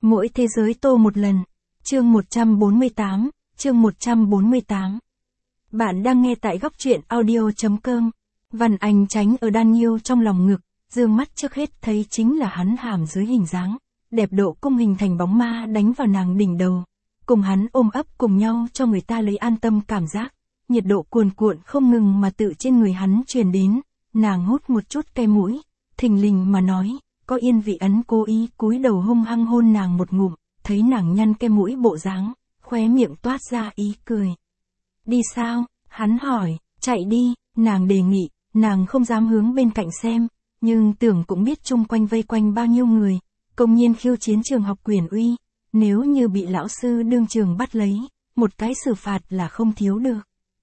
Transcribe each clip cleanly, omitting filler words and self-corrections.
Mỗi thế giới tô một lần. Chương 148, chương 148. Bạn đang nghe tại góc truyện audio.com. Văn Anh tránh ở Daniel trong lòng ngực, dương mắt trước hết thấy chính là hắn hàm dưới hình dáng, đẹp độ cung hình thành bóng ma đánh vào nàng đỉnh đầu. Cùng hắn ôm ấp cùng nhau cho người ta lấy an tâm cảm giác, nhiệt độ cuồn cuộn không ngừng mà tự trên người hắn truyền đến, nàng hút một chút cây mũi, thình lình mà nói, có Yên Vị Ấn cố ý cúi đầu hung hăng hôn nàng một ngụm, thấy nàng nhăn cây mũi bộ dáng, khóe miệng toát ra ý cười. Đi sao? Hắn hỏi. Chạy đi, nàng đề nghị, nàng không dám hướng bên cạnh xem, nhưng tưởng cũng biết chung quanh vây quanh bao nhiêu người, công nhiên khiêu chiến trường học quyền uy, nếu như bị lão sư đương trường bắt lấy, một cái xử phạt là không thiếu được.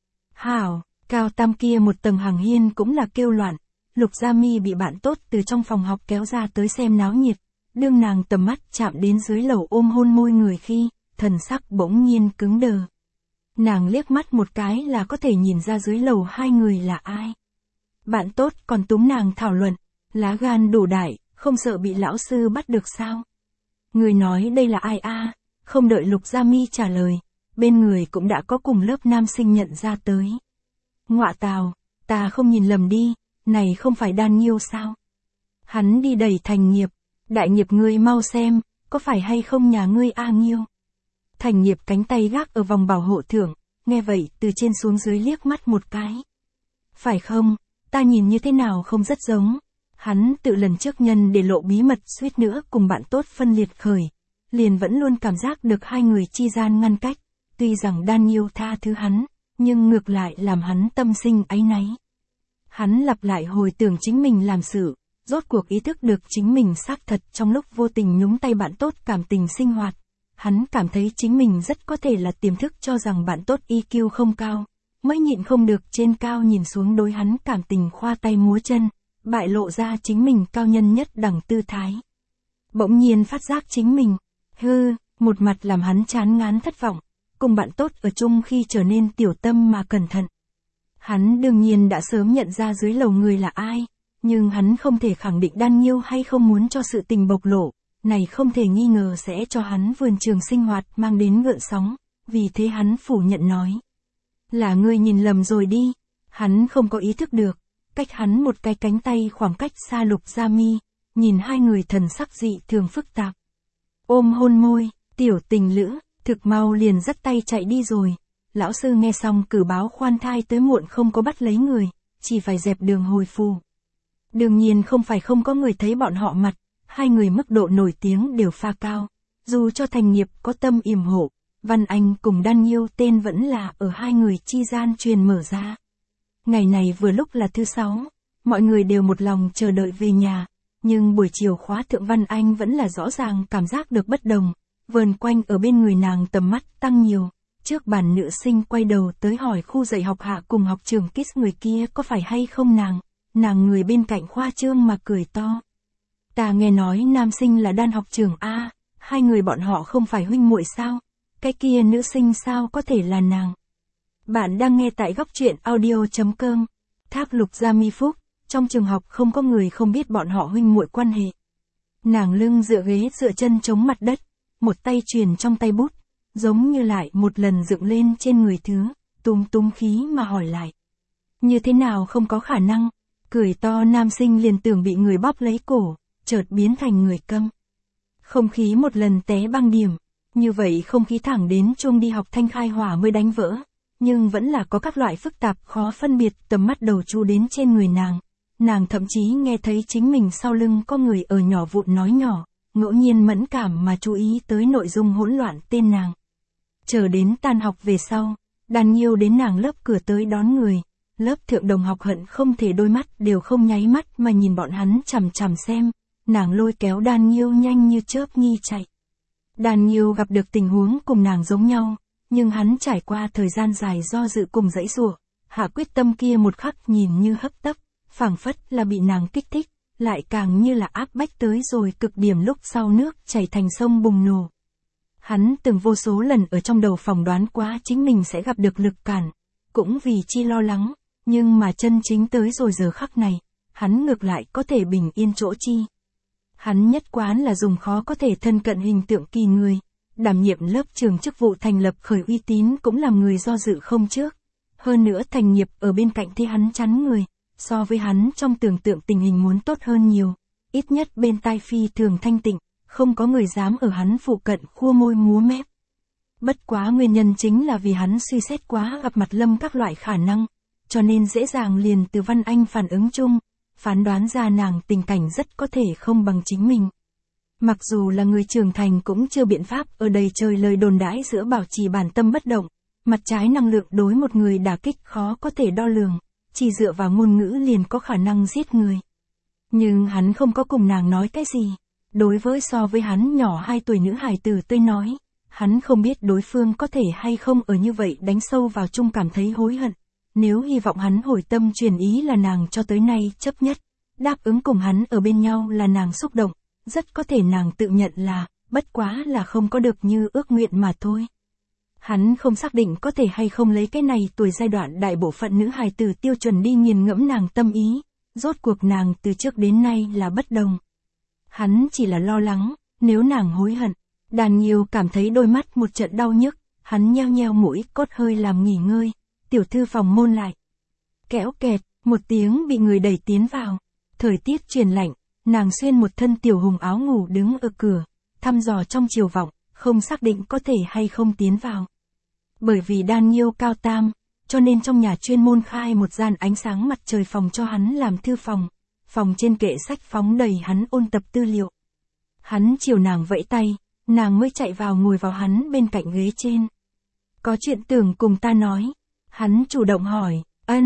Hảo, cao tam kia một tầng hàng hiên cũng là kêu loạn, Lục Gia Mi bị bạn tốt từ trong phòng học kéo ra tới xem náo nhiệt, đương nàng tầm mắt chạm đến dưới lầu ôm hôn môi người khi, thần sắc bỗng nhiên cứng đờ. Nàng liếc mắt một cái là có thể nhìn ra dưới lầu hai người là ai. Bạn tốt còn túm nàng thảo luận, lá gan đủ đại, không sợ bị lão sư bắt được sao? Người nói đây là ai a? Không đợi Lục Gia Mi trả lời, bên người cũng đã có cùng lớp nam sinh nhận ra tới. Ngọa tào, ta không nhìn lầm đi, này không phải Daniel sao? Hắn đi đẩy Thành Nghiệp, đại nghiệp ngươi mau xem, có phải hay không nhà ngươi a Nghiêu? Thành Nghiệp cánh tay gác ở vòng bảo hộ thượng, nghe vậy từ trên xuống dưới liếc mắt một cái. Phải không, ta nhìn như thế nào không rất giống. Hắn tự lần trước nhân để lộ bí mật suýt nữa cùng bạn tốt phân liệt khởi, liền vẫn luôn cảm giác được hai người chi gian ngăn cách, tuy rằng Daniel tha thứ hắn, nhưng ngược lại làm hắn tâm sinh áy náy. Hắn lặp lại hồi tưởng chính mình làm sự, rốt cuộc ý thức được chính mình xác thật trong lúc vô tình nhúng tay bạn tốt cảm tình sinh hoạt. Hắn cảm thấy chính mình rất có thể là tiềm thức cho rằng bạn tốt EQ không cao, mới nhịn không được trên cao nhìn xuống đối hắn cảm tình khoa tay múa chân, bại lộ ra chính mình cao nhân nhất đẳng tư thái. Bỗng nhiên phát giác chính mình, một mặt làm hắn chán ngán thất vọng, cùng bạn tốt ở chung khi trở nên tiểu tâm mà cẩn thận. Hắn đương nhiên đã sớm nhận ra dưới lầu người là ai, nhưng hắn không thể khẳng định Daniel hay không muốn cho sự tình bộc lộ, này không thể nghi ngờ sẽ cho hắn vườn trường sinh hoạt mang đến gợn sóng, vì thế hắn phủ nhận nói. Là ngươi nhìn lầm rồi đi, hắn không có ý thức được, cách hắn một cái cánh tay khoảng cách xa Lục Gia Mi, nhìn hai người thần sắc dị thường phức tạp. Ôm hôn môi, tiểu tình lữ, thực mau liền dắt tay chạy đi rồi. Lão sư nghe xong cử báo khoan thai tới muộn không có bắt lấy người, chỉ phải dẹp đường hồi phù. Đương nhiên không phải không có người thấy bọn họ mặt, hai người mức độ nổi tiếng đều pha cao. Dù cho Thành Nghiệp có tâm yểm hộ, Văn Anh cùng Daniel tên vẫn là ở hai người chi gian truyền mở ra. Ngày này vừa lúc là thứ Sáu, mọi người đều một lòng chờ đợi về nhà, nhưng buổi chiều khóa thượng Văn Anh vẫn là rõ ràng cảm giác được bất đồng, vờn quanh ở bên người nàng tầm mắt tăng nhiều. Trước bàn nữ sinh quay đầu tới hỏi khu dạy học hạ cùng học trường Kiss người kia có phải hay không nàng người bên cạnh khoa trương mà cười to. Ta nghe nói nam sinh là đan học trường A, hai người bọn họ không phải huynh muội sao, cái kia nữ sinh sao có thể là nàng. Bạn đang nghe tại góc truyện audio.com, Thác Lục Gia Mi Phúc, trong trường học không có người không biết bọn họ huynh muội quan hệ. Nàng lưng dựa ghế dựa chân chống mặt đất, một tay truyền trong tay bút, giống như lại một lần dựng lên trên người thứ, túm khí mà hỏi lại. Như thế nào không có khả năng, cười to nam sinh liền tưởng bị người bóp lấy cổ, chợt biến thành người câm. Không khí một lần té băng điểm, như vậy không khí thẳng đến chuông đi học thanh khai hỏa mới đánh vỡ, nhưng vẫn là có các loại phức tạp khó phân biệt tầm mắt đầu chu đến trên người nàng. Nàng thậm chí nghe thấy chính mình sau lưng có người ở nhỏ vụn nói nhỏ, ngẫu nhiên mẫn cảm mà chú ý tới nội dung hỗn loạn tên nàng. Chờ đến tan học về sau, Daniel đến nàng lớp cửa tới đón người, lớp thượng đồng học hận không thể đôi mắt đều không nháy mắt mà nhìn bọn hắn chằm chằm xem, nàng lôi kéo Daniel nhanh như chớp nhi chạy. Daniel gặp được tình huống cùng nàng giống nhau, nhưng hắn trải qua thời gian dài do dự cùng giãy giụa, hạ quyết tâm kia một khắc nhìn như hấp tấp, phảng phất là bị nàng kích thích, lại càng như là áp bách tới rồi cực điểm lúc sau nước chảy thành sông bùng nổ. Hắn từng vô số lần ở trong đầu phỏng đoán quá chính mình sẽ gặp được lực cản, cũng vì chi lo lắng, nhưng mà chân chính tới rồi giờ khắc này, hắn ngược lại có thể bình yên chỗ chi. Hắn nhất quán là dùng khó có thể thân cận hình tượng kỳ người, đảm nhiệm lớp trường chức vụ thành lập khởi uy tín cũng làm người do dự không trước. Hơn nữa thành nghiệp ở bên cạnh thì hắn chắn người, so với hắn trong tưởng tượng tình hình muốn tốt hơn nhiều. Ít nhất bên tai phi thường thanh tịnh, không có người dám ở hắn phụ cận khua môi múa mép. Bất quá nguyên nhân chính là vì hắn suy xét quá gặp mặt Lâm các loại khả năng, cho nên dễ dàng liền từ Văn Anh phản ứng chung, phán đoán ra nàng tình cảnh rất có thể không bằng chính mình. Mặc dù là người trưởng thành cũng chưa biện pháp ở đầy trời lời đồn đãi giữa bảo trì bản tâm bất động, mặt trái năng lượng đối một người đả kích khó có thể đo lường, chỉ dựa vào ngôn ngữ liền có khả năng giết người. Nhưng hắn không có cùng nàng nói cái gì. Đối với so với hắn nhỏ 2 tuổi nữ hài tử tươi nói, hắn không biết đối phương có thể hay không ở như vậy đánh sâu vào chung cảm thấy hối hận. Nếu hy vọng hắn hồi tâm truyền ý là nàng cho tới nay chấp nhất, đáp ứng cùng hắn ở bên nhau là nàng xúc động, rất có thể nàng tự nhận là, bất quá là không có được như ước nguyện mà thôi. Hắn không xác định có thể hay không lấy cái này tuổi giai đoạn đại bộ phận nữ hài tử tiêu chuẩn đi nghiền ngẫm nàng tâm ý, rốt cuộc nàng từ trước đến nay là bất đồng. Hắn chỉ là lo lắng, nếu nàng hối hận. Daniel cảm thấy đôi mắt một trận đau nhức, hắn nheo nheo mũi cốt hơi làm nghỉ ngơi, tiểu thư phòng môn lại. Kéo kẹt, một tiếng bị người đẩy tiến vào. Thời tiết chuyển lạnh, nàng xuyên một thân tiểu hùng áo ngủ đứng ở cửa, thăm dò trong chiều vọng, không xác định có thể hay không tiến vào. Bởi vì Daniel cao tam, cho nên trong nhà chuyên môn khai một gian ánh sáng mặt trời phòng cho hắn làm thư phòng. Phòng trên kệ sách phóng đầy hắn ôn tập tư liệu. Hắn chiều nàng vẫy tay, nàng mới chạy vào ngồi vào hắn bên cạnh ghế trên. Có chuyện tưởng cùng ta nói. Hắn chủ động hỏi,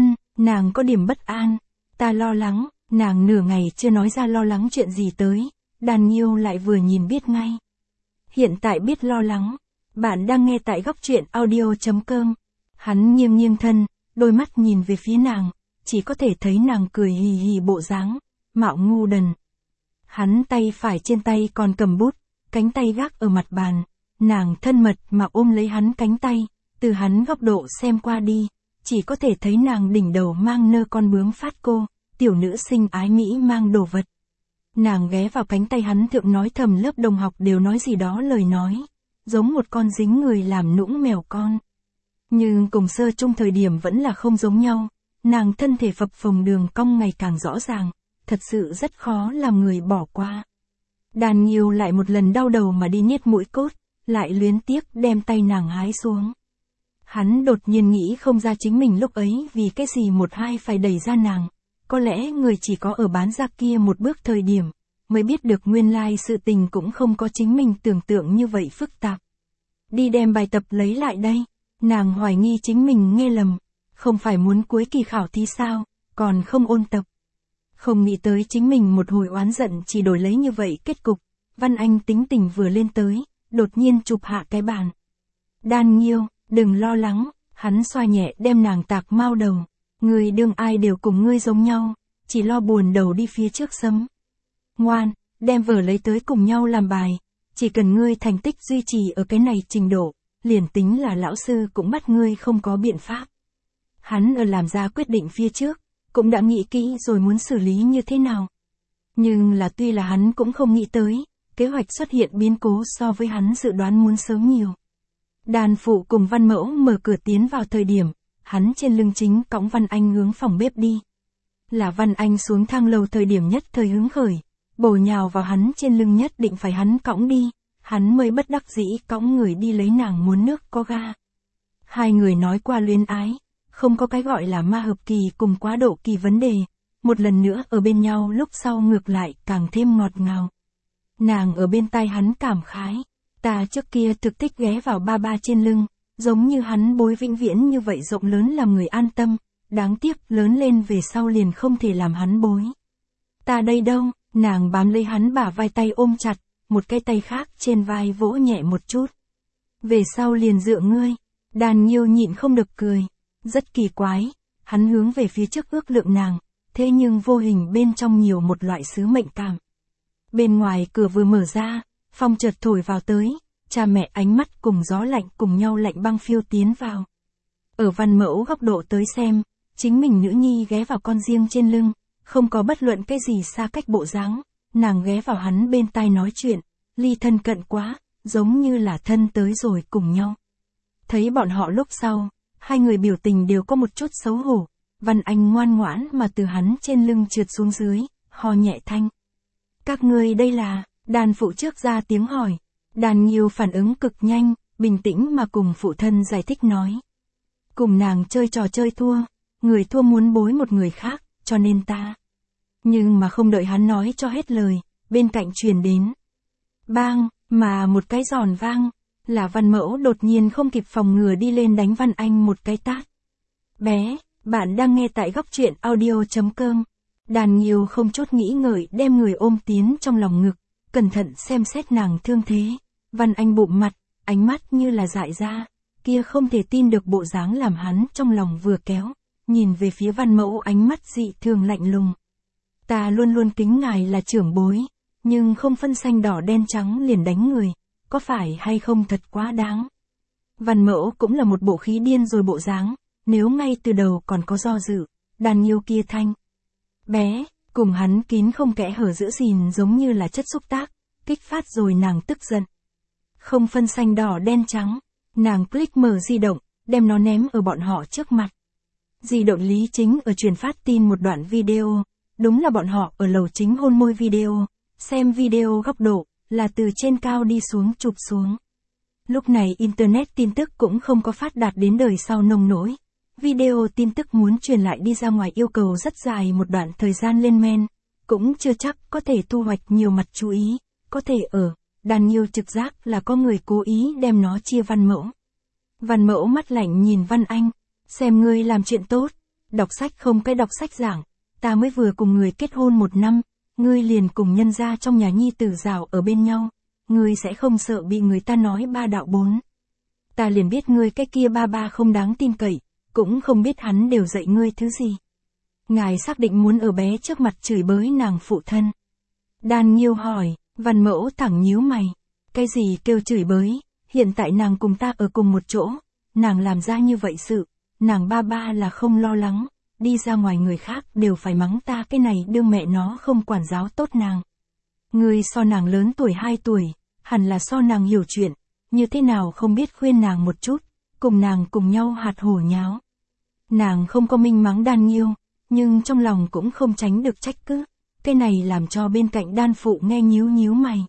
nàng có điểm bất an. Ta lo lắng, nàng nửa ngày chưa nói ra lo lắng chuyện gì tới. Daniel lại vừa nhìn biết ngay. Hiện tại biết lo lắng. Bạn đang nghe tại góc truyện audio.com. Hắn nghiêng thân, đôi mắt nhìn về phía nàng. Chỉ có thể thấy nàng cười hì hì bộ dáng, mạo ngu đần. Hắn tay phải trên tay còn cầm bút, cánh tay gác ở mặt bàn, nàng thân mật mà ôm lấy hắn cánh tay, từ hắn góc độ xem qua đi, chỉ có thể thấy nàng đỉnh đầu mang nơ con bướm phát cô, tiểu nữ sinh ái mỹ mang đồ vật. Nàng ghé vào cánh tay hắn thượng nói thầm lớp đồng học đều nói gì đó lời nói, giống một con dính người làm nũng mèo con. Nhưng cùng sơ chung thời điểm vẫn là không giống nhau. Nàng thân thể phập phồng đường cong ngày càng rõ ràng, thật sự rất khó làm người bỏ qua. Daniel lại một lần đau đầu mà đi niết mũi cốt, lại luyến tiếc đem tay nàng hái xuống. Hắn đột nhiên nghĩ không ra chính mình lúc ấy vì cái gì một hai phải đẩy ra nàng, có lẽ người chỉ có ở bán ra kia một bước thời điểm, mới biết được nguyên lai sự tình cũng không có chính mình tưởng tượng như vậy phức tạp. Đi đem bài tập lấy lại đây, nàng hoài nghi chính mình nghe lầm. Không phải muốn cuối kỳ khảo thí sao, còn không ôn tập. Không nghĩ tới chính mình một hồi oán giận chỉ đổi lấy như vậy kết cục. Văn Anh tính tình vừa lên tới, đột nhiên chụp hạ cái bàn. Daniel, đừng lo lắng, hắn xoa nhẹ đem nàng tạc mau đầu. Người đương ai đều cùng ngươi giống nhau, chỉ lo buồn đầu đi phía trước sấm. Ngoan, đem vở lấy tới cùng nhau làm bài, chỉ cần ngươi thành tích duy trì ở cái này trình độ, liền tính là lão sư cũng bắt ngươi không có biện pháp. Hắn ở làm ra quyết định phía trước, cũng đã nghĩ kỹ rồi muốn xử lý như thế nào. Nhưng là tuy là hắn cũng không nghĩ tới, kế hoạch xuất hiện biến cố so với hắn dự đoán muốn sớm nhiều. Đàn phụ cùng Văn Mẫu mở cửa tiến vào thời điểm, hắn trên lưng chính cõng Văn Anh hướng phòng bếp đi. Là Văn Anh xuống thang lầu thời điểm nhất thời hứng khởi, bổ nhào vào hắn trên lưng nhất định phải hắn cõng đi, hắn mới bất đắc dĩ cõng người đi lấy nàng muốn nước có ga. Hai người nói qua luyến ái. Không có cái gọi là ma hợp kỳ cùng quá độ kỳ vấn đề, một lần nữa ở bên nhau lúc sau ngược lại càng thêm ngọt ngào. Nàng ở bên tai hắn cảm khái, ta trước kia thực thích ghé vào ba trên lưng, giống như hắn bối vĩnh viễn như vậy rộng lớn làm người an tâm, đáng tiếc lớn lên về sau liền không thể làm hắn bối. Ta đây đâu, nàng bám lấy hắn bả vai tay ôm chặt, một cái tay khác trên vai vỗ nhẹ một chút. Về sau liền dựa ngươi, Daniel nhịn không được cười. Rất kỳ quái, hắn hướng về phía trước ước lượng nàng, thế nhưng vô hình bên trong nhiều một loại sứ mệnh cảm. Bên ngoài cửa vừa mở ra, phong chợt thổi vào tới, cha mẹ ánh mắt cùng gió lạnh cùng nhau lạnh băng phiêu tiến vào. Ở Văn Mẫu góc độ tới xem, chính mình nữ nhi ghé vào con riêng trên lưng, không có bất luận cái gì xa cách bộ dáng, nàng ghé vào hắn bên tai nói chuyện, ly thân cận quá, giống như là thân tới rồi cùng nhau. Thấy bọn họ lúc sau, hai người biểu tình đều có một chút xấu hổ, Văn Anh ngoan ngoãn mà từ hắn trên lưng trượt xuống dưới, ho nhẹ thanh. Các ngươi đây là, đàn phụ trước ra tiếng hỏi. Đàn Nghiêu phản ứng cực nhanh, bình tĩnh mà cùng phụ thân giải thích nói. Cùng nàng chơi trò chơi thua, người thua muốn bối một người khác, cho nên ta. Nhưng mà không đợi hắn nói cho hết lời, bên cạnh truyền đến. Bang, mà một cái giòn vang, là Văn Mẫu đột nhiên không kịp phòng ngừa đi lên đánh Văn Anh một cái tát. Bé, bạn đang nghe tại góc truyện audio.com. Đàn Nghiêu không chút nghĩ ngợi đem người ôm tiến trong lòng ngực, cẩn thận xem xét nàng thương thế. Văn Anh bụm mặt, ánh mắt như là dại ra, kia không thể tin được bộ dáng làm hắn trong lòng vừa kéo, nhìn về phía Văn Mẫu ánh mắt dị thường lạnh lùng. Ta luôn luôn kính ngài là trưởng bối, nhưng không phân xanh đỏ đen trắng liền đánh người, có phải hay không thật quá đáng. Văn Mẫu cũng là một bộ khí điên rồi bộ dáng, nếu ngay từ đầu còn có do dự, Đàn Nghiêu kia thanh. Bé, cùng hắn kín không kẽ hở giữ gìn giống như là chất xúc tác, kích phát rồi nàng tức giận. Không phân xanh đỏ đen trắng, nàng click mở di động, đem nó ném ở bọn họ trước mặt. Di động Lý Chính ở truyền phát tin một đoạn video, đúng là bọn họ ở lầu chính hôn môi video, xem video góc độ, là từ trên cao đi xuống chụp xuống. Lúc này Internet tin tức cũng không có phát đạt đến đời sau nông nỗi. Video tin tức muốn truyền lại đi ra ngoài yêu cầu rất dài một đoạn thời gian lên men, cũng chưa chắc có thể thu hoạch nhiều mặt chú ý, có thể ở, Đàn Nghiêu trực giác là có người cố ý đem nó chia Văn Mẫu. Văn Mẫu mắt lạnh nhìn Văn Anh, xem ngươi làm chuyện tốt, đọc sách không cái đọc sách giảng, ta mới vừa cùng người kết hôn 1 năm, ngươi liền cùng nhân gia trong nhà nhi tử rào ở bên nhau, ngươi sẽ không sợ bị người ta nói ba đạo bốn. Ta liền biết ngươi cái kia ba không đáng tin cậy, cũng không biết hắn đều dạy ngươi thứ gì. Ngài xác định muốn ở bé trước mặt chửi bới nàng phụ thân. Đàn Nghiêu hỏi, Văn Mẫu thẳng nhíu mày. Cái gì kêu chửi bới, hiện tại nàng cùng ta ở cùng một chỗ, nàng làm ra như vậy sự, nàng ba là không lo lắng, đi ra ngoài người khác đều phải mắng ta cái này đương mẹ nó không quản giáo tốt nàng. Ngươi so nàng lớn tuổi 2 tuổi, hẳn là so nàng hiểu chuyện, như thế nào không biết khuyên nàng một chút, cùng nàng cùng nhau hạt hổ nháo. Nàng không có minh mắng Đàn Nghiêu, nhưng trong lòng cũng không tránh được trách cứ. Cái này làm cho bên cạnh Đan phụ nghe nhíu mày.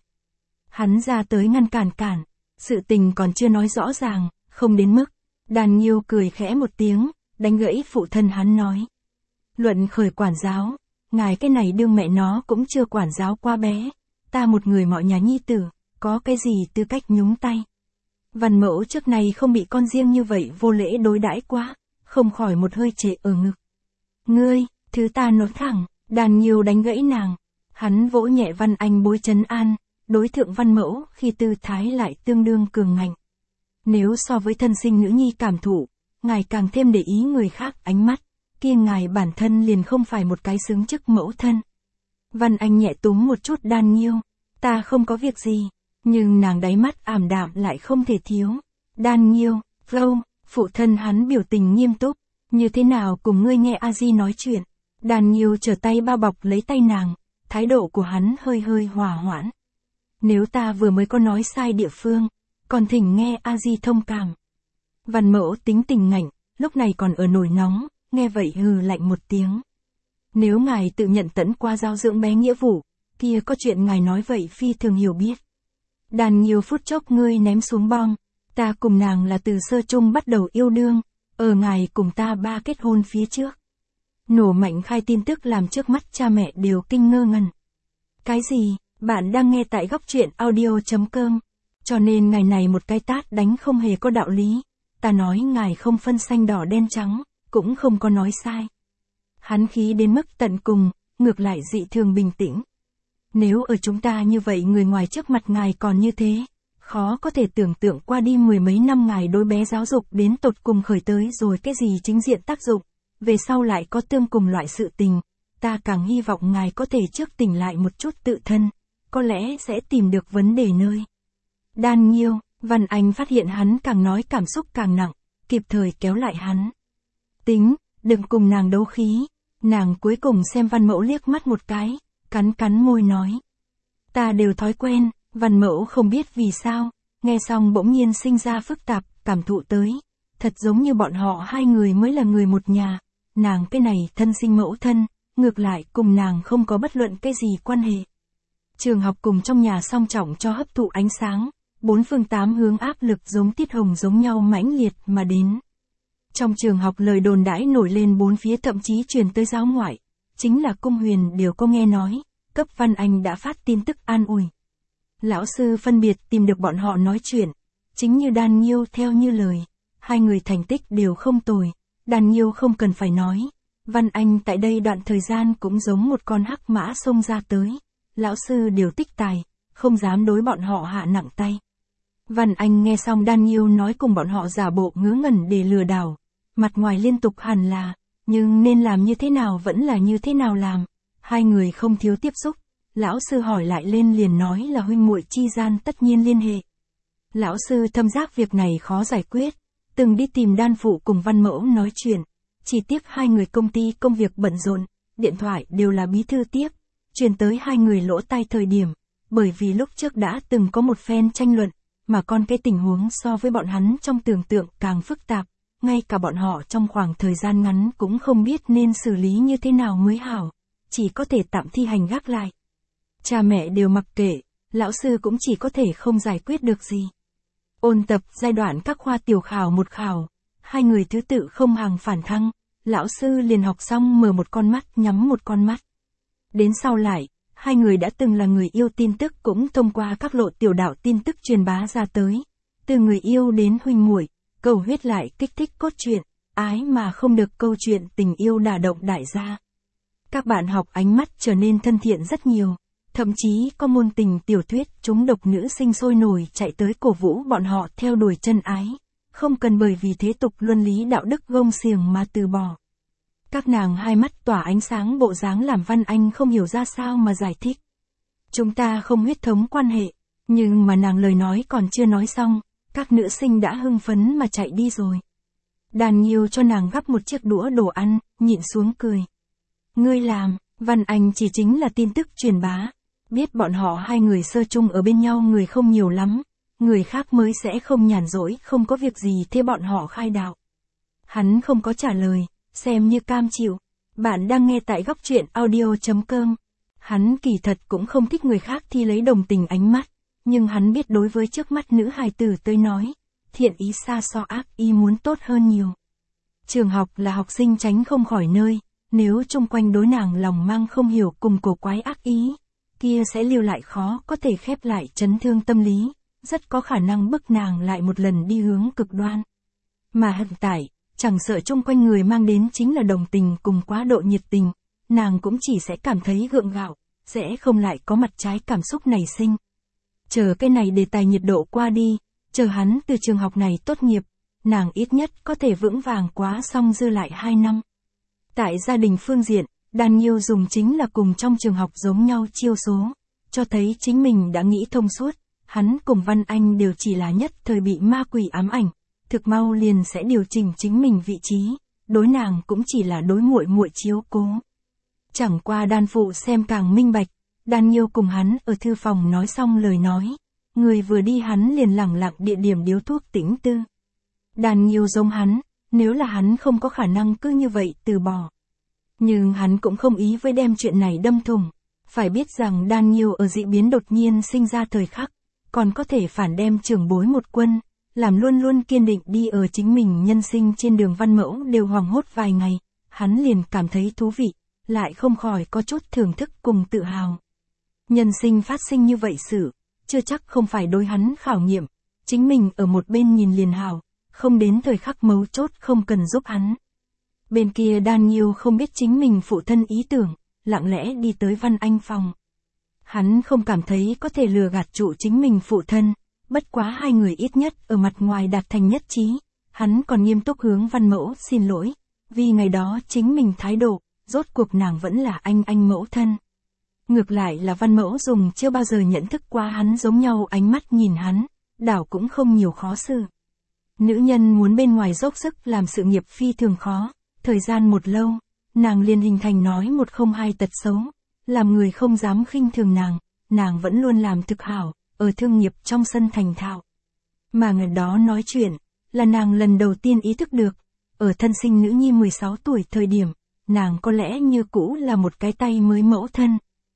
Hắn ra tới ngăn cản, sự tình còn chưa nói rõ ràng, không đến mức. Đàn Nghiêu cười khẽ một tiếng, đánh gãy phụ thân hắn nói. Luận khởi quản giáo, ngài cái này đương mẹ nó cũng chưa quản giáo qua bé, ta một người mọi nhà nhi tử, có cái gì tư cách nhúng tay. Văn Mẫu trước này không bị con riêng như vậy vô lễ đối đãi quá, không khỏi một hơi trệ ở ngực. Ngươi, thứ ta nói thẳng. Đàn Nghiêu đánh gãy nàng, hắn vỗ nhẹ Văn Anh bối trấn an, đối thượng Văn Mẫu khi tư thái lại tương đương cường ngạnh. Nếu so với thân sinh nữ nhi cảm thụ, ngài càng thêm để ý người khác ánh mắt, kia ngài bản thân liền không phải một cái xứng chức mẫu thân. Văn Anh nhẹ túm một chút Đàn Nghiêu, ta không có việc gì, nhưng nàng đáy mắt ảm đạm lại không thể thiếu. Đàn Nghiêu, phụ thân hắn biểu tình nghiêm túc, như thế nào cùng ngươi nghe A Di nói chuyện. Đàn Nghiêu trở tay bao bọc lấy tay nàng, thái độ của hắn hơi hòa hoãn. Nếu ta vừa mới có nói sai địa phương, còn thỉnh nghe A Di thông cảm. Văn Mẫu tính tình ngạnh, lúc này còn ở nổi nóng, nghe vậy hừ lạnh một tiếng. Nếu ngài tự nhận tẫn qua giáo dưỡng bé nghĩa vụ, kia có chuyện ngài nói vậy phi thường hiểu biết. Đàn Nghiêu phút chốc ngươi ném xuống bom, ta cùng nàng là từ sơ chung bắt đầu yêu đương, ở ngài cùng ta ba kết hôn phía trước. Nổ mạnh khai tin tức làm trước mắt cha mẹ đều kinh ngơ ngẩn. Cái gì, bạn đang nghe tại góc truyện audio.com, cho nên ngài này một cái tát đánh không hề có đạo lý, ta nói ngài không phân xanh đỏ đen trắng, cũng không có nói sai. Hắn khí đến mức tận cùng, ngược lại dị thường bình tĩnh. Nếu ở chúng ta như vậy người ngoài trước mặt ngài còn như thế, khó có thể tưởng tượng qua đi 10 mấy năm ngài đối bé giáo dục đến tột cùng khởi tới rồi cái gì chính diện tác dụng. Về sau lại có tương cùng loại sự tình, ta càng hy vọng ngài có thể trước tỉnh lại một chút tự thân, có lẽ sẽ tìm được vấn đề nơi. Đàn Nghiêu, Văn Anh phát hiện hắn càng nói cảm xúc càng nặng, kịp thời kéo lại hắn. Tính, đừng cùng nàng đấu khí, nàng cuối cùng xem Văn Mẫu liếc mắt một cái, cắn môi nói. Ta đều thói quen, Văn Mẫu không biết vì sao, nghe xong bỗng nhiên sinh ra phức tạp, cảm thụ tới. Thật giống như bọn họ hai người mới là người một nhà, nàng cái này thân sinh mẫu thân, ngược lại cùng nàng không có bất luận cái gì quan hệ. Trường học cùng trong nhà song trọng cho hấp thụ ánh sáng, bốn phương tám hướng áp lực giống tiết hồng giống nhau mãnh liệt mà đến. Trong trường học lời đồn đãi nổi lên bốn phía, thậm chí truyền tới giáo ngoại, chính là Cung Huyền đều có nghe nói, cấp Văn Anh đã phát tin tức an ủi. Lão sư phân biệt tìm được bọn họ nói chuyện, chính như Đan Nhiêu theo như lời, hai người thành tích đều không tồi, Đan Nhiêu không cần phải nói, Văn Anh tại đây đoạn thời gian cũng giống một con hắc mã xông ra tới, lão sư đều tích tài, không dám đối bọn họ hạ nặng tay. Văn Anh nghe xong Đan Nhiêu nói cùng bọn họ giả bộ ngớ ngẩn để lừa đảo, mặt ngoài liên tục hẳn là, nhưng nên làm như thế nào vẫn là như thế nào làm, hai người không thiếu tiếp xúc, lão sư hỏi lại lên liền nói là huynh muội chi gian tất nhiên liên hệ. Lão sư thâm giác việc này khó giải quyết, từng đi tìm Đan phụ cùng Văn Mẫu nói chuyện, chỉ tiếc hai người công ty công việc bận rộn, điện thoại đều là bí thư tiếp, truyền tới hai người lỗ tai thời điểm, bởi vì lúc trước đã từng có một phen tranh luận, mà con cái tình huống so với bọn hắn trong tưởng tượng càng phức tạp, ngay cả bọn họ trong khoảng thời gian ngắn cũng không biết nên xử lý như thế nào mới hảo, chỉ có thể tạm thi hành gác lại. Cha mẹ đều mặc kệ, lão sư cũng chỉ có thể không giải quyết được gì. Ôn tập giai đoạn các khoa tiểu khảo một khảo, hai người thứ tự không hàng phản thăng, lão sư liền học xong mở một con mắt nhắm một con mắt. Đến sau lại, hai người đã từng là người yêu tin tức cũng thông qua các lộ tiểu đạo tin tức truyền bá ra tới. Từ người yêu đến huynh muội, cầu huyết lại kích thích cốt truyện, ái mà không được câu chuyện tình yêu đả động đại gia. Các bạn học ánh mắt trở nên thân thiện rất nhiều, thậm chí có môn tình tiểu thuyết chúng độc nữ sinh sôi nổi chạy tới cổ vũ bọn họ theo đuổi chân ái, không cần bởi vì thế tục luân lý đạo đức gông xiềng mà từ bỏ. Các nàng hai mắt tỏa ánh sáng bộ dáng làm Văn Anh không hiểu ra sao mà giải thích. Chúng ta không huyết thống quan hệ, nhưng mà nàng lời nói còn chưa nói xong, các nữ sinh đã hưng phấn mà chạy đi rồi. Đàn Nhiêu cho nàng gắp một chiếc đũa đồ ăn, nhịn xuống cười. Ngươi làm, Văn Anh chỉ chính là tin tức truyền bá, biết bọn họ hai người sơ chung ở bên nhau người không nhiều lắm, người khác mới sẽ không nhàn rỗi không có việc gì thế bọn họ khai đạo. Hắn không có trả lời, xem như cam chịu. Bạn đang nghe tại góc truyện audio.com. Hắn kỳ thật cũng không thích người khác thi lấy đồng tình ánh mắt, nhưng hắn biết đối với trước mắt nữ hài tử tới nói, thiện ý xa so ác ý muốn tốt hơn nhiều. Trường học là học sinh tránh không khỏi nơi, nếu chung quanh đối nàng lòng mang không hiểu cùng cổ quái ác ý, kia sẽ lưu lại khó có thể khép lại chấn thương tâm lý, rất có khả năng bức nàng lại một lần đi hướng cực đoan. Mà hiện tại, chẳng sợ chung quanh người mang đến chính là đồng tình cùng quá độ nhiệt tình, nàng cũng chỉ sẽ cảm thấy gượng gạo, sẽ không lại có mặt trái cảm xúc nảy sinh. Chờ cái này đề tài nhiệt độ qua đi, chờ hắn từ trường học này tốt nghiệp, nàng ít nhất có thể vững vàng quá xong dư lại 2 năm. Tại gia đình phương diện, Đan Nhiêu dùng chính là cùng trong trường học giống nhau chiêu số, cho thấy chính mình đã nghĩ thông suốt, hắn cùng Văn Anh đều chỉ là nhất thời bị ma quỷ ám ảnh, thực mau liền sẽ điều chỉnh chính mình vị trí, đối nàng cũng chỉ là đối muội muội chiếu cố. Chẳng qua Đan phụ xem càng minh bạch, Đan Nhiêu cùng hắn ở thư phòng nói xong lời nói, người vừa đi hắn liền lẳng lặng địa điểm điếu thuốc tĩnh tư. Đan Nhiêu giống hắn, nếu là hắn không có khả năng cứ như vậy từ bỏ. Nhưng hắn cũng không ý với đem chuyện này đâm thủng, phải biết rằng Đan Nhiêu ở dị biến đột nhiên sinh ra thời khắc, còn có thể phản đem trưởng bối một quân, làm luôn luôn kiên định đi ở chính mình nhân sinh trên đường Văn Mẫu đều hoảng hốt vài ngày, hắn liền cảm thấy thú vị, lại không khỏi có chút thưởng thức cùng tự hào. Nhân sinh phát sinh như vậy sự, chưa chắc không phải đối hắn khảo nghiệm, chính mình ở một bên nhìn liền hào, không đến thời khắc mấu chốt không cần giúp hắn. Bên kia Đan Nhiêu không biết chính mình phụ thân ý tưởng, lặng lẽ đi tới Văn Anh phòng. Hắn không cảm thấy có thể lừa gạt trụ chính mình phụ thân, bất quá hai người ít nhất ở mặt ngoài đạt thành nhất trí, hắn còn nghiêm túc hướng Văn Mẫu xin lỗi, vì ngày đó chính mình thái độ, rốt cuộc nàng vẫn là anh mẫu thân. Ngược lại là Văn Mẫu dùng chưa bao giờ nhận thức qua hắn giống nhau ánh mắt nhìn hắn, đảo cũng không nhiều khó xử. Nữ nhân muốn bên ngoài dốc sức làm sự nghiệp phi thường khó, thời gian một lâu, nàng liền hình thành nói một không hai tật xấu, làm người không dám khinh thường nàng, nàng vẫn luôn làm thực hảo, ở thương nghiệp trong sân thành thạo. Mà người đó nói chuyện, là nàng lần đầu tiên ý thức được, ở thân sinh nữ nhi 16 tuổi thời điểm, nàng có lẽ như cũ là một cái tay mới mẫu thân.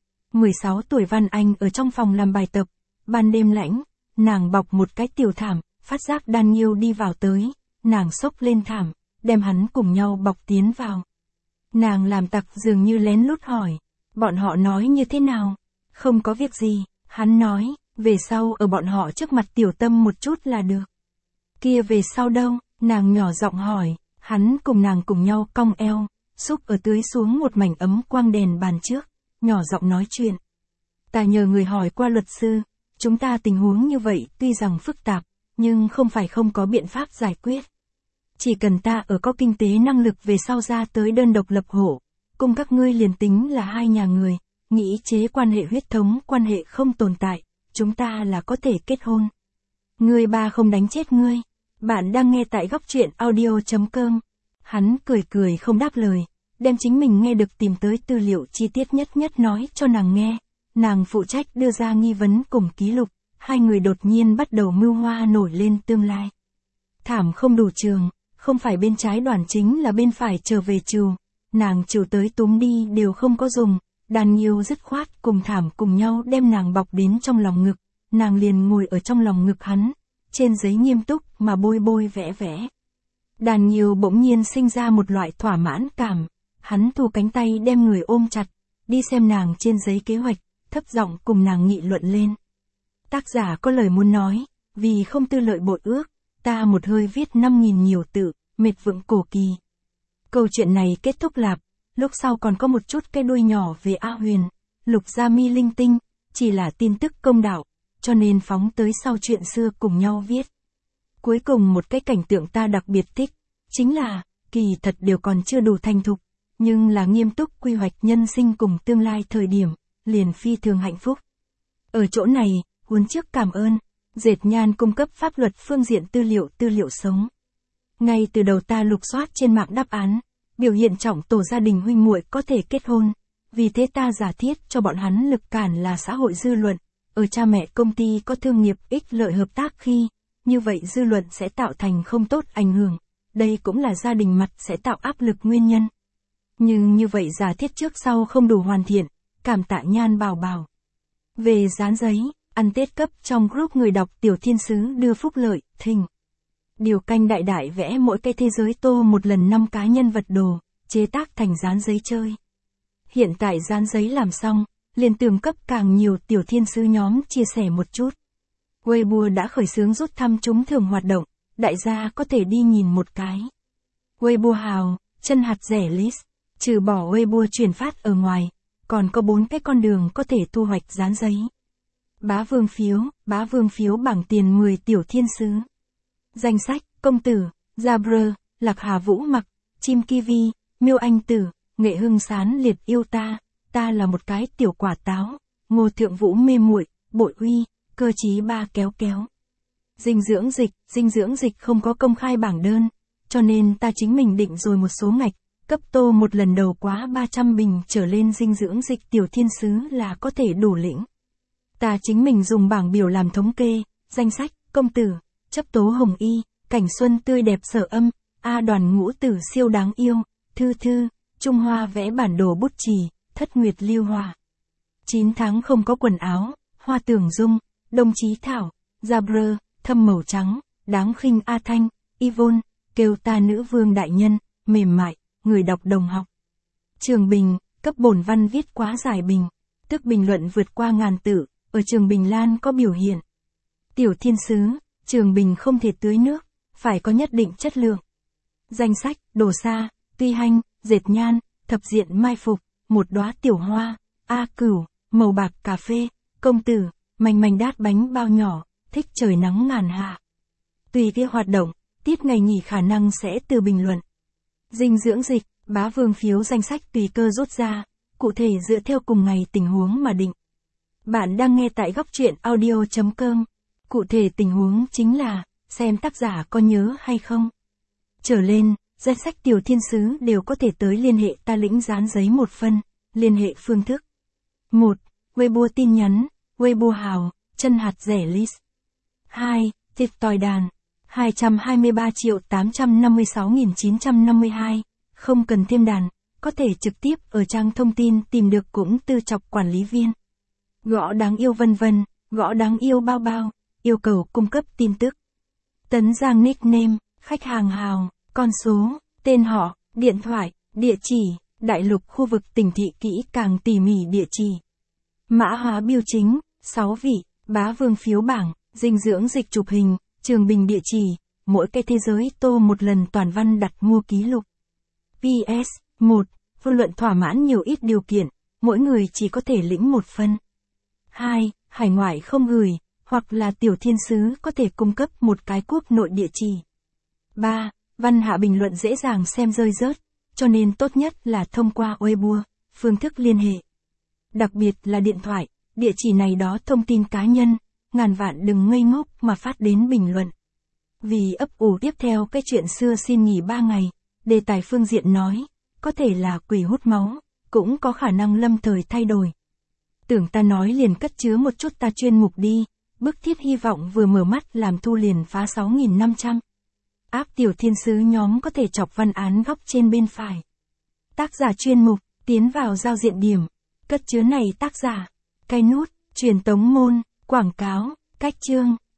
16 tuổi Văn Anh ở trong phòng làm bài tập, ban đêm lạnh, nàng bọc một cái tiểu thảm, phát giác Daniel đi vào tới, nàng xốc lên thảm, đem hắn cùng nhau bọc tiến vào. Nàng làm tặc dường như lén lút hỏi, bọn họ nói như thế nào? Không có việc gì, hắn nói, về sau ở bọn họ trước mặt tiểu tâm một chút là được. Kia về sau đâu? Nàng nhỏ giọng hỏi, hắn cùng nàng cùng nhau cong eo, xúc ở tưới xuống một mảnh ấm quang đèn bàn trước, nhỏ giọng nói chuyện. Ta nhờ người hỏi qua luật sư, chúng ta tình huống như vậy tuy rằng phức tạp, nhưng không phải không có biện pháp giải quyết. Chỉ cần ta ở có kinh tế năng lực về sau ra tới đơn độc lập hộ, cùng các ngươi liền tính là hai nhà người, nghĩ chế quan hệ huyết thống quan hệ không tồn tại, chúng ta là có thể kết hôn. Ngươi ba không đánh chết ngươi. Bạn đang nghe tại góc truyện audio.com. Hắn cười cười không đáp lời, đem chính mình nghe được tìm tới tư liệu chi tiết nhất nói cho nàng nghe. Nàng phụ trách đưa ra nghi vấn cùng ký lục, hai người đột nhiên bắt đầu mưu hoa nổi lên tương lai. Thảm không đủ trường, không phải bên trái đoàn chính là bên phải trở về trừ, nàng trừ tới túm đi đều không có dùng, Daniel dứt khoát cùng thảm cùng nhau đem nàng bọc đến trong lòng ngực, nàng liền ngồi ở trong lòng ngực hắn, trên giấy nghiêm túc mà bôi vẽ. Daniel bỗng nhiên sinh ra một loại thỏa mãn cảm, hắn thu cánh tay đem người ôm chặt, đi xem nàng trên giấy kế hoạch, thấp giọng cùng nàng nghị luận lên. Tác giả có lời muốn nói, vì không tư lợi bội ước, ta một hơi viết 5.000 nhiều tự, mệt vựng cổ kỳ. Câu chuyện này kết thúc lạp, lúc sau còn có một chút cái đuôi nhỏ về A Huyền, Lục Gia Mi linh tinh, chỉ là tin tức công đạo, cho nên phóng tới sau chuyện xưa cùng nhau viết. Cuối cùng một cái cảnh tượng ta đặc biệt thích, chính là, kỳ thật đều còn chưa đủ thành thục, nhưng là nghiêm túc quy hoạch nhân sinh cùng tương lai thời điểm, liền phi thường hạnh phúc. Ở chỗ này, huống trước cảm ơn, Dệt Nhan cung cấp pháp luật phương diện tư liệu sống. Ngay từ đầu ta lục soát trên mạng đáp án, biểu hiện trọng tổ gia đình huynh muội có thể kết hôn, vì thế ta giả thiết cho bọn hắn lực cản là xã hội dư luận, ở cha mẹ công ty có thương nghiệp ích lợi hợp tác khi, như vậy dư luận sẽ tạo thành không tốt ảnh hưởng, đây cũng là gia đình mặt sẽ tạo áp lực nguyên nhân. Nhưng như vậy giả thiết trước sau không đủ hoàn thiện, cảm tạ Nhan bảo. Về dán giấy, ăn Tết cấp trong group người đọc Tiểu Thiên Sứ đưa phúc lợi, thình. Điều canh đại vẽ mỗi cái thế giới tô một lần 5 cá nhân vật đồ, chế tác thành dán giấy chơi. Hiện tại dán giấy làm xong, liền tường cấp càng nhiều Tiểu Thiên Sứ nhóm chia sẻ một chút. Weibo đã khởi xướng rút thăm trúng thưởng hoạt động, đại gia có thể đi nhìn một cái. Weibo hào, chân hạt rẻ list, trừ bỏ Weibo chuyển phát ở ngoài, còn có 4 cái con đường có thể thu hoạch dán giấy. Bá vương phiếu bảng tiền 10 Tiểu Thiên Sứ. Danh sách, Công Tử, Jabber, Lạc Hà Vũ Mặc, Chim Kiwi, Miêu Anh Tử, Nghệ Hưng Sán liệt yêu ta là một cái tiểu quả táo, Ngô Thượng Vũ mê muội, Bội Uy, Cơ Chí Ba kéo. Dinh dưỡng dịch không có công khai bảng đơn, cho nên ta chính mình định rồi một số ngạch, cấp tô một lần đầu quá 300 bình trở lên dinh dưỡng dịch Tiểu Thiên Sứ là có thể đủ lĩnh. Ta chính mình dùng bảng biểu làm thống kê, danh sách, Công Tử, Chấp Tố Hồng Y, Cảnh Xuân tươi đẹp Sở Âm, A Đoàn Ngũ Tử siêu đáng yêu, Thư, Trung Hoa vẽ bản đồ bút chì, Thất Nguyệt Lưu Hòa. 9 tháng không có quần áo, Hoa Tưởng Dung, Đồng Chí Thảo, Jabber, Thâm Màu Trắng, Đáng Khinh A Thanh, Yvonne, Kêu Ta Nữ Vương Đại Nhân, Mềm Mại, Người đọc đồng học. Trường Bình, cấp bổn văn viết quá giải bình, tức bình luận vượt qua 1000 tự, ở Trường Bình Lan có biểu hiện. Tiểu Thiên Sứ, Trường Bình không thể tưới nước, phải có nhất định chất lượng. Danh sách, Đồ Sa, Tuy Hanh, Dệt Nhan, Thập Diện Mai Phục, Một Đóa Tiểu Hoa, A Cửu, Màu Bạc Cà Phê, Công Tử, Manh đát bánh bao nhỏ, Thích trời nắng ngàn hạ. Tùy theo hoạt động, tiết ngày nghỉ khả năng sẽ từ bình luận. Dinh dưỡng dịch, bá vương phiếu danh sách tùy cơ rút ra, cụ thể dựa theo cùng ngày tình huống mà định. Bạn đang nghe tại góc truyện audio.com. Cụ thể tình huống chính là, xem tác giả có nhớ hay không. Trở lên, danh sách Tiểu Thiên Sứ đều có thể tới liên hệ ta lĩnh dán giấy một phân, liên hệ phương thức. 1. Weibo tin nhắn, Weibo hào, chân hạt rẻ list. 2. Thịt tỏi đàn. 223.856.952. Không cần thêm đàn, có thể trực tiếp ở trang thông tin tìm được cũng từ chọc quản lý viên. Gõ đáng yêu vân vân, gõ đáng yêu bao bao, yêu cầu cung cấp tin tức. Tấn Giang nickname, khách hàng hào, con số, tên họ, điện thoại, địa chỉ, đại lục khu vực tỉnh thị kỹ càng tỉ mỉ địa chỉ. Mã hóa bưu chính, 6 vị, bá vương phiếu bảng, dinh dưỡng dịch chụp hình, Trường Bình địa chỉ, mỗi cây thế giới tô một lần toàn văn đặt mua ký lục. PS 1. Vô luận thỏa mãn nhiều ít điều kiện, mỗi người chỉ có thể lĩnh một phân. 2. Hải ngoại không gửi, hoặc là tiểu thiên sứ có thể cung cấp một cái quốc nội địa chỉ. 3. Văn hạ bình luận dễ dàng xem rơi rớt, cho nên tốt nhất là thông qua Weibo, phương thức liên hệ. Đặc biệt là điện thoại, địa chỉ này đó thông tin cá nhân, ngàn vạn đừng ngây ngốc mà phát đến bình luận. Vì ấp ủ tiếp theo cái chuyện xưa xin nghỉ 3 ngày, đề tài phương diện nói, có thể là quỷ hút máu, cũng có khả năng lâm thời thay đổi. Tưởng ta nói liền cất chứa một chút ta chuyên mục đi, bức thiết hy vọng vừa mở mắt làm thu liền phá 6.500. Áp tiểu thiên sứ nhóm có thể chọc văn án góc trên bên phải. Tác giả chuyên mục, tiến vào giao diện điểm, cất chứa này tác giả, cái nút, truyền tống môn, quảng cáo, cách chương.